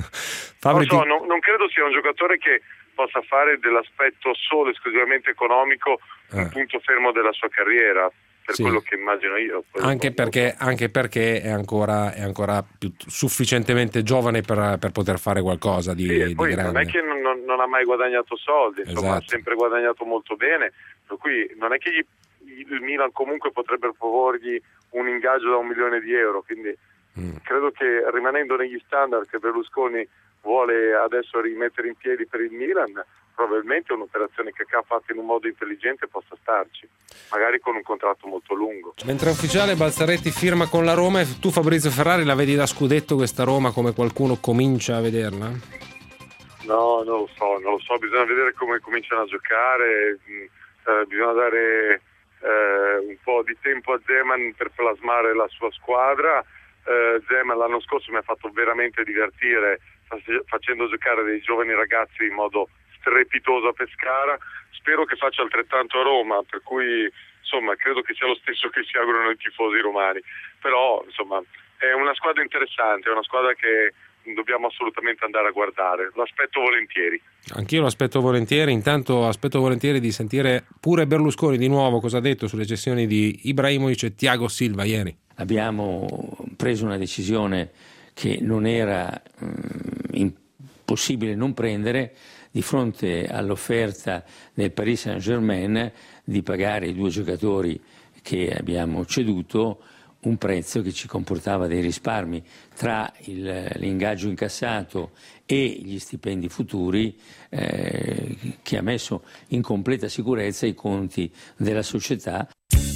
non, so, non, non credo sia un giocatore che possa fare dell'aspetto solo esclusivamente economico eh. un punto fermo della sua carriera. Per sì. quello che immagino io. Anche perché, anche perché è ancora, è ancora più, sufficientemente giovane per, per poter fare qualcosa di, sì, di poi grande. Non è che non, non ha mai guadagnato soldi, insomma, esatto. ha sempre guadagnato molto bene, per cui non è che gli, il Milan comunque potrebbe proporgli un ingaggio da un milione di euro, quindi Mm. Credo che rimanendo negli standard che Berlusconi vuole adesso rimettere in piedi per il Milan, probabilmente un'operazione che ha fatto in un modo intelligente possa starci, magari con un contratto molto lungo. Mentre è ufficiale, Balzaretti firma con la Roma, e tu, Fabrizio Ferrari, la vedi da scudetto questa Roma, come qualcuno comincia a vederla? No, non lo so, non lo so, bisogna vedere come cominciano a giocare, eh, bisogna dare eh, un po' di tempo a Zeman per plasmare la sua squadra. eh, Zeman l'anno scorso mi ha fatto veramente divertire facendo giocare dei giovani ragazzi in modo strepitoso a Pescara. Spero che faccia altrettanto a Roma, per cui insomma credo che sia lo stesso che si augurano i tifosi romani, però insomma è una squadra interessante, è una squadra che dobbiamo assolutamente andare a guardare, lo aspetto volentieri. Anch'io lo aspetto volentieri, intanto aspetto volentieri di sentire pure Berlusconi di nuovo cosa ha detto sulle cessioni di Ibrahimovic e Thiago Silva ieri. Abbiamo preso una decisione che non era mh, impossibile non prendere di fronte all'offerta del Paris Saint-Germain di pagare i due giocatori che abbiamo ceduto un prezzo che ci comportava dei risparmi tra il, l'ingaggio incassato e gli stipendi futuri, eh, che ha messo in completa sicurezza i conti della società.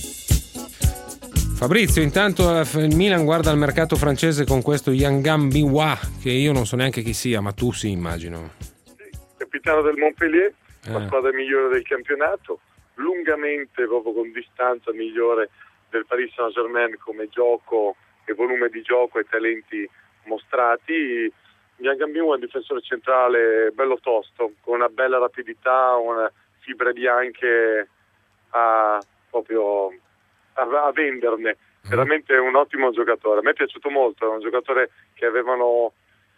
Fabrizio, intanto il Milan guarda al mercato francese con questo Yangan Binwa, che io non so neanche chi sia, ma tu sì, immagino. Sì, capitano del Montpellier, eh. la squadra migliore del campionato, lungamente, proprio con distanza migliore del Paris Saint-Germain come gioco e volume di gioco e talenti mostrati. Yangan Binwa è un difensore centrale bello tosto, con una bella rapidità, una fibre bianche a proprio a, a venderne, veramente un ottimo giocatore. A me è piaciuto molto, è un giocatore che avevano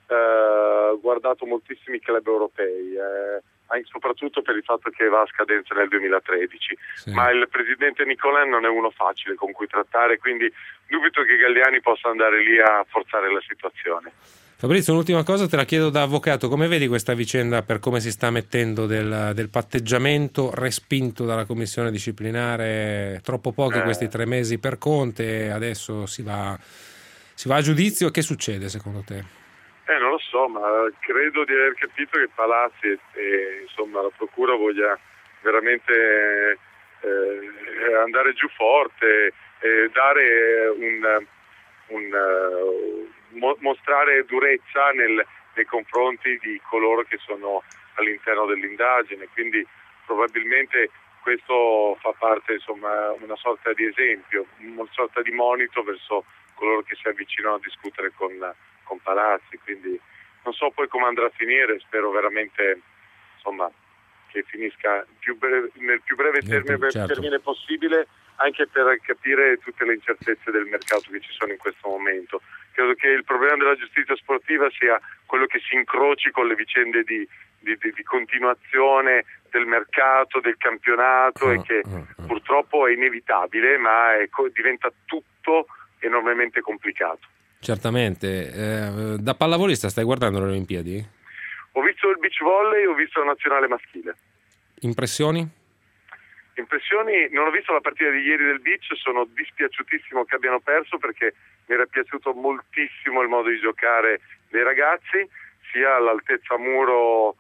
eh, guardato moltissimi club europei, eh, anche soprattutto per il fatto che va a scadenza nel duemilatredici, sì. Ma il presidente Nicolin non è uno facile con cui trattare, quindi dubito che Galliani possa andare lì a forzare la situazione. Fabrizio, un'ultima cosa te la chiedo da avvocato: come vedi questa vicenda per come si sta mettendo del, del patteggiamento respinto dalla commissione disciplinare? Troppo pochi eh. questi tre mesi per Conte, adesso si va, si va a giudizio. Che succede secondo te? Eh, non lo so, ma credo di aver capito che Palazzi e, e insomma la procura voglia veramente eh, andare giù forte e dare un, un uh, mo- mostrare durezza nel, nei confronti di coloro che sono all'interno dell'indagine, quindi probabilmente questo fa parte, insomma, una sorta di esempio, una sorta di monito verso coloro che si avvicinano a discutere con con Palazzi, quindi non so poi come andrà a finire, spero veramente insomma che finisca più breve, nel più breve termine, certo. termine possibile, anche per capire tutte le incertezze del mercato che ci sono in questo momento. Credo che il problema della giustizia sportiva sia quello che si incroci con le vicende di, di, di, di continuazione del mercato, del campionato, oh, e che oh, oh. purtroppo è inevitabile, ma è, diventa tutto enormemente complicato. Certamente. Eh, da pallavolista stai guardando le Olimpiadi? Ho visto il beach volley, ho visto la nazionale maschile. Impressioni? Impressioni? Non ho visto la partita di ieri del beach, sono dispiaciutissimo che abbiano perso perché mi era piaciuto moltissimo il modo di giocare dei ragazzi, sia l'altezza muro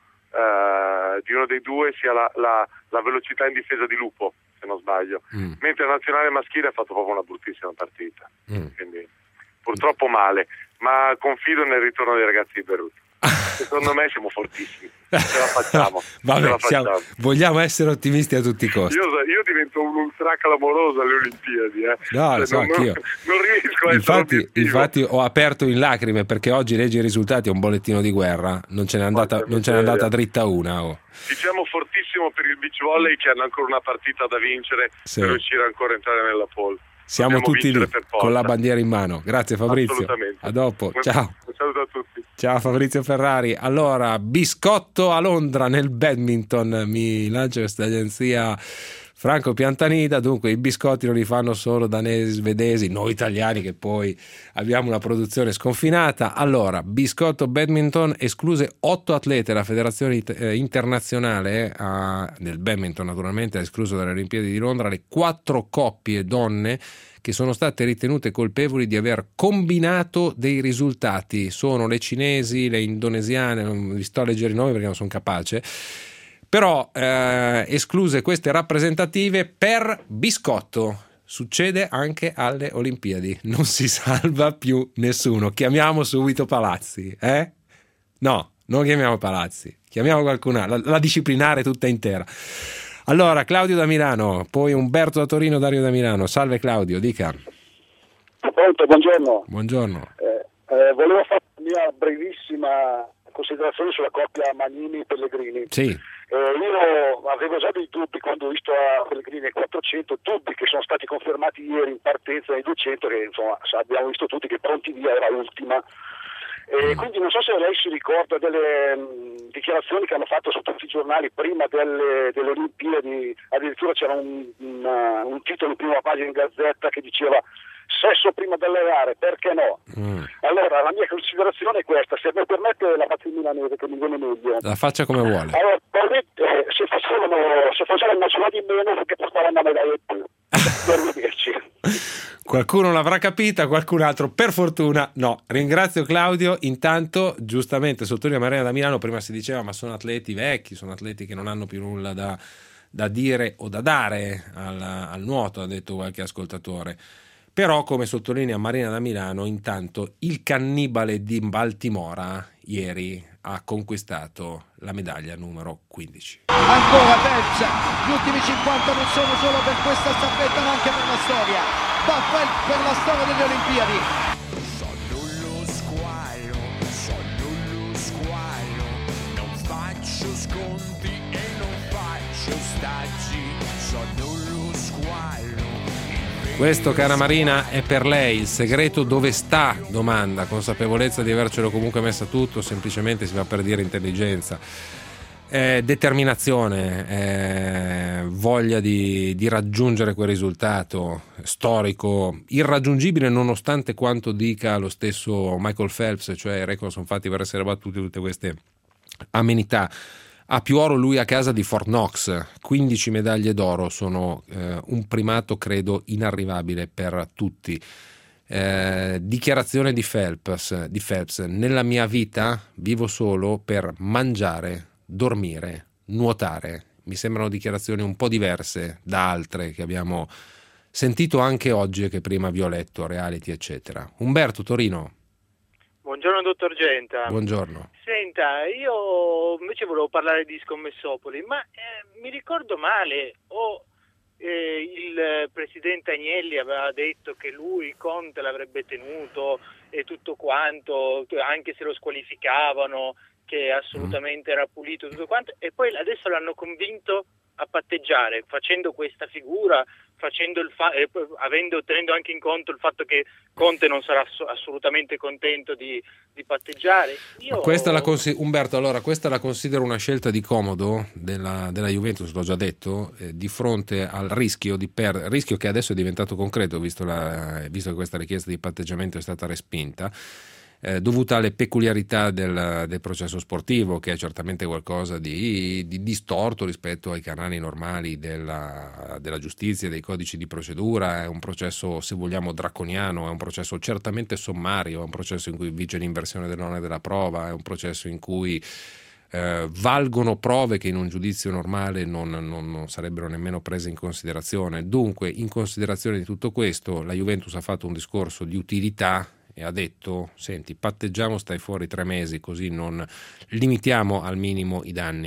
eh, di uno dei due, sia la, la, la velocità in difesa di Lupo, se non sbaglio. Mm. Mentre la nazionale maschile ha fatto proprio una bruttissima partita. Mm. Quindi purtroppo male, ma confido nel ritorno dei ragazzi di Beirut. Secondo me siamo fortissimi, ce la facciamo. Vabbè, ce la facciamo. Siamo, vogliamo essere ottimisti a tutti i costi. Io, io divento un ultra clamoroso alle Olimpiadi, eh. No, cioè, lo so, non, anch'io. Non, non riesco a infatti, essere infatti ho aperto in lacrime perché oggi leggi i risultati, è un bollettino di guerra, non ce n'è andata, non ce n'è andata dritta una. Oh. Diciamo fortissimo per il beach volley, che hanno ancora una partita da vincere, sì, per riuscire ancora a entrare nella pole. Siamo Dobbiamo tutti lì con la bandiera in mano. Grazie Fabrizio. Assolutamente. A dopo. Un, ciao. Un saluto a tutti. Ciao Fabrizio Ferrari. Allora, biscotto a Londra nel badminton. Mi lancio questa agenzia Franco Piantanida. Dunque i biscotti non li fanno solo danesi, svedesi, noi italiani che poi abbiamo una produzione sconfinata. Allora, biscotto badminton, escluse otto atlete. La federazione internazionale eh, del badminton naturalmente ha escluso dalle Olimpiadi di Londra le quattro coppie donne che sono state ritenute colpevoli di aver combinato dei risultati. Sono le cinesi, le indonesiane, non vi sto a leggere i nomi perché non sono capace, però eh, escluse queste rappresentative per biscotto. Succede anche alle Olimpiadi, non si salva più nessuno. Chiamiamo subito Palazzi, eh? No, non chiamiamo Palazzi, chiamiamo qualcun altro, la, la disciplinare tutta intera. Allora, Claudio da Milano, poi Umberto da Torino, Dario da Milano. Salve Claudio, dica. Pronto, buongiorno. Buongiorno. Eh, eh, volevo fare una mia brevissima considerazione sulla coppia Magnini-Pellegrini. Sì. Eh, io avevo già dei dubbi quando ho visto a Pellegrini quattrocento, dubbi che sono stati confermati ieri in partenza nei duecento, che insomma abbiamo visto tutti che pronti via era ultima. E quindi non so se lei si ricorda delle mh, dichiarazioni che hanno fatto su tutti i giornali prima delle, delle Olimpiadi, addirittura c'era un, un, un titolo in prima pagina in Gazzetta che diceva sesso prima delle gare, perché no? Mm. Allora la mia considerazione è questa, se mi permette la faccia milanese che mi viene meglio. La faccia come vuole. Allora, eh, se facevano se facevano una sola di meno perché portavano una medaglia in più, per vederci. Qualcuno l'avrà capita, qualcun altro per fortuna no. Ringrazio Claudio. Intanto giustamente sottolinea Marina da Milano, prima si diceva ma sono atleti vecchi, sono atleti che non hanno più nulla da, da dire o da dare al, al nuoto, ha detto qualche ascoltatore. Però come sottolinea Marina da Milano, intanto il cannibale di Baltimora ieri ha conquistato la medaglia numero quindici. Ancora Phelps, gli ultimi cinquanta non sono solo per questa staffetta ma anche per la storia. Va Phelps per la storia delle Olimpiadi. Sono lo squalo, sono lo squalo, non faccio sconti e non faccio staggi, sono lo squalo. Questo, cara Marina, è per lei. Il segreto dove sta? Domanda. Consapevolezza di avercelo comunque messa tutto, semplicemente si va per dire intelligenza, eh, determinazione, eh, voglia di, di raggiungere quel risultato storico, irraggiungibile nonostante quanto dica lo stesso Michael Phelps, cioè i record sono fatti per essere battuti, tutte queste amenità. Ha più oro lui a casa di Fort Knox, quindici medaglie d'oro, sono eh, un primato credo inarrivabile per tutti. Eh, dichiarazione di Phelps, di Phelps: nella mia vita vivo solo per mangiare, dormire, nuotare. Mi sembrano dichiarazioni un po' diverse da altre che abbiamo sentito anche oggi e che prima vi ho letto, reality eccetera. Umberto, Torino. Buongiorno dottor Genta. Buongiorno. Senta, io invece volevo parlare di Scommessopoli, ma eh, mi ricordo male o eh, il presidente Agnelli aveva detto che lui Conte l'avrebbe tenuto e tutto quanto, anche se lo squalificavano, che assolutamente era pulito tutto quanto, e poi adesso l'hanno convinto a patteggiare facendo questa figura, facendo il fa- eh, avendo, tenendo anche in conto il fatto che Conte non sarà ass- assolutamente contento di, di patteggiare. Io... Questa la consi- Umberto, allora questa la considero una scelta di comodo della, della Juventus, l'ho già detto, eh, di fronte al rischio di perdere, rischio che adesso è diventato concreto visto, la, visto che questa richiesta di patteggiamento è stata respinta, Eh, dovuta alle peculiarità del, del processo sportivo, che è certamente qualcosa di, di distorto rispetto ai canali normali della, della giustizia, dei codici di procedura. È un processo, se vogliamo, draconiano, è un processo certamente sommario, è un processo in cui vige l'inversione dell'onere della prova, è un processo in cui eh, valgono prove che in un giudizio normale non, non, non sarebbero nemmeno prese in considerazione. Dunque, in considerazione di tutto questo, la Juventus ha fatto un discorso di utilità e ha detto: senti, patteggiamo, stai fuori tre mesi, così non limitiamo al minimo i danni.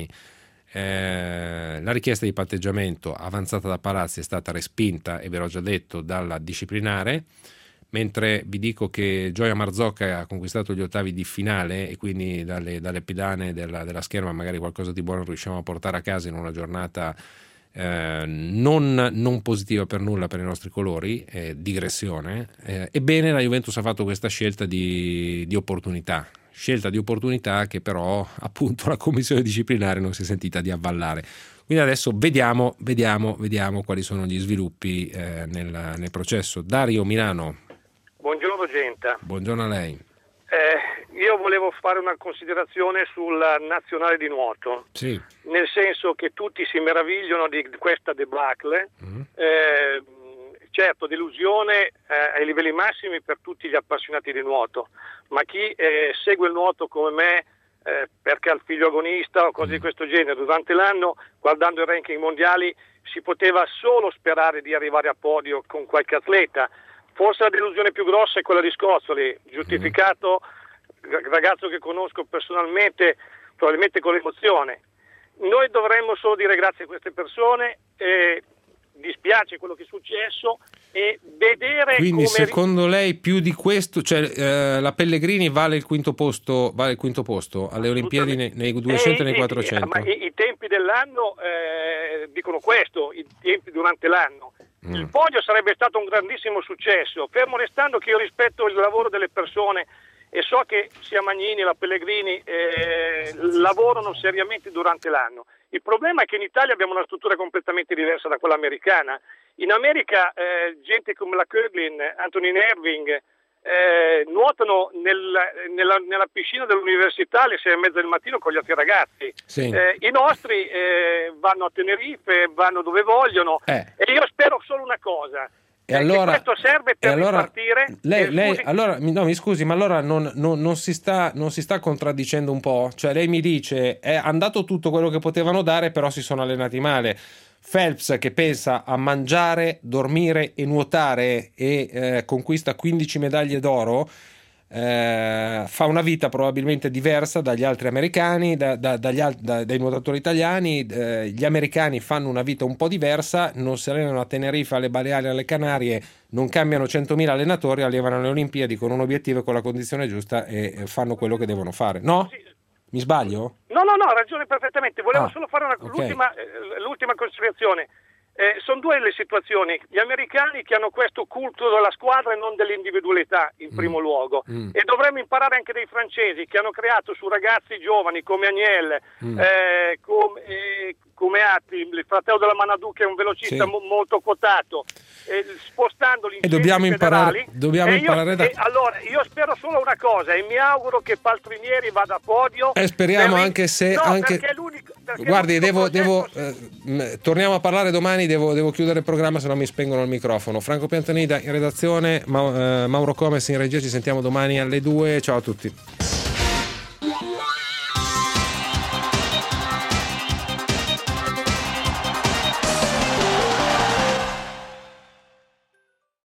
Eh, la richiesta di patteggiamento avanzata da Palazzi è stata respinta, e ve l'ho già detto, dalla disciplinare, mentre vi dico che Gioia Marzocca ha conquistato gli ottavi di finale e quindi dalle, dalle pedane della, della scherma magari qualcosa di buono riusciamo a portare a casa in una giornata Eh, non, non positiva per nulla per i nostri colori, eh, digressione. Eh, ebbene, la Juventus ha fatto questa scelta di, di opportunità, scelta di opportunità che però appunto la commissione disciplinare non si è sentita di avvallare. Quindi adesso vediamo, vediamo, vediamo quali sono gli sviluppi eh, nel, nel processo. Dario, Milano. Buongiorno Genta. Buongiorno a lei. Eh, io volevo fare una considerazione sulla nazionale di nuoto, sì. Nel senso che tutti si meravigliano di questa debacle, mm. eh, certo, delusione eh, ai livelli massimi per tutti gli appassionati di nuoto, ma chi eh, segue il nuoto come me, eh, perché ha il figlio agonista o cose di questo genere, durante l'anno, guardando i ranking mondiali, si poteva solo sperare di arrivare a podio con qualche atleta. Forse la delusione più grossa è quella di Scozzoli, giustificato, ragazzo che conosco personalmente, probabilmente con l'emozione. Noi dovremmo solo dire grazie a queste persone, eh, dispiace quello che è successo, e vedere quindi come... secondo lei più di questo, cioè eh, la Pellegrini vale il quinto posto, vale il quinto posto alle Olimpiadi nei, nei duecento e nei quattrocento? Ma i, i tempi dell'anno eh, dicono questo, i tempi durante l'anno. Mm. Il podio sarebbe stato un grandissimo successo, fermo restando che io rispetto il lavoro delle persone e so che sia Magnini che la Pellegrini eh, lavorano seriamente durante l'anno. Il problema è che in Italia abbiamo una struttura completamente diversa da quella americana. In America eh, gente come la Curlin, Anthony Nerving eh, nuotano nel, nella, nella piscina dell'università alle sei e mezza del mattino con gli altri ragazzi. Sì. Eh, I nostri eh, vanno a Tenerife, vanno dove vogliono eh. e io spero solo una cosa. E allora, questo serve per allora, ripartire. Lei, eh, lei, scusi. allora, no, mi scusi, ma allora non, non, non, si sta, non si sta contraddicendo un po'? Cioè lei mi dice è andato tutto quello che potevano dare, però si sono allenati male. Phelps, che pensa a mangiare, dormire e nuotare e eh, conquista quindici medaglie d'oro, eh, fa una vita probabilmente diversa dagli altri americani, da, da, dagli al- da, dai nuotatori italiani. Eh, gli americani fanno una vita un po' diversa, non si allenano a Tenerife, alle Baleari, alle Canarie, non cambiano centomila allenatori, allevano le Olimpiadi con un obiettivo e con la condizione giusta e fanno quello che devono fare. No? Mi sbaglio? No, no, no, ha ragione perfettamente. Volevo Ah, solo fare una, ok. l'ultima, eh, l'ultima considerazione. Eh, sono due le situazioni. Gli americani che hanno questo culto della squadra e non dell'individualità in primo luogo. Mm. E dovremmo imparare anche dai francesi che hanno creato su ragazzi giovani come Agnel, Mm. eh, come, eh, come Atti, il fratello della Manadou, che è un velocista Sì. mo- molto quotato, eh, spostandoli in E dobbiamo centri imparare, federali. dobbiamo E io- imparare da... e allora, io spero solo una cosa e mi auguro che Paltrinieri vada a podio. Eh, speriamo per- anche se... No, anche... perché è l'unico- perché Guardi, l'unico devo, progetto- devo eh, m- torniamo a parlare domani, devo, devo chiudere il programma, se no mi spengono il microfono. Franco Piantonida in redazione, Ma- eh, Mauro Comes in regia, ci sentiamo domani alle due, ciao a tutti.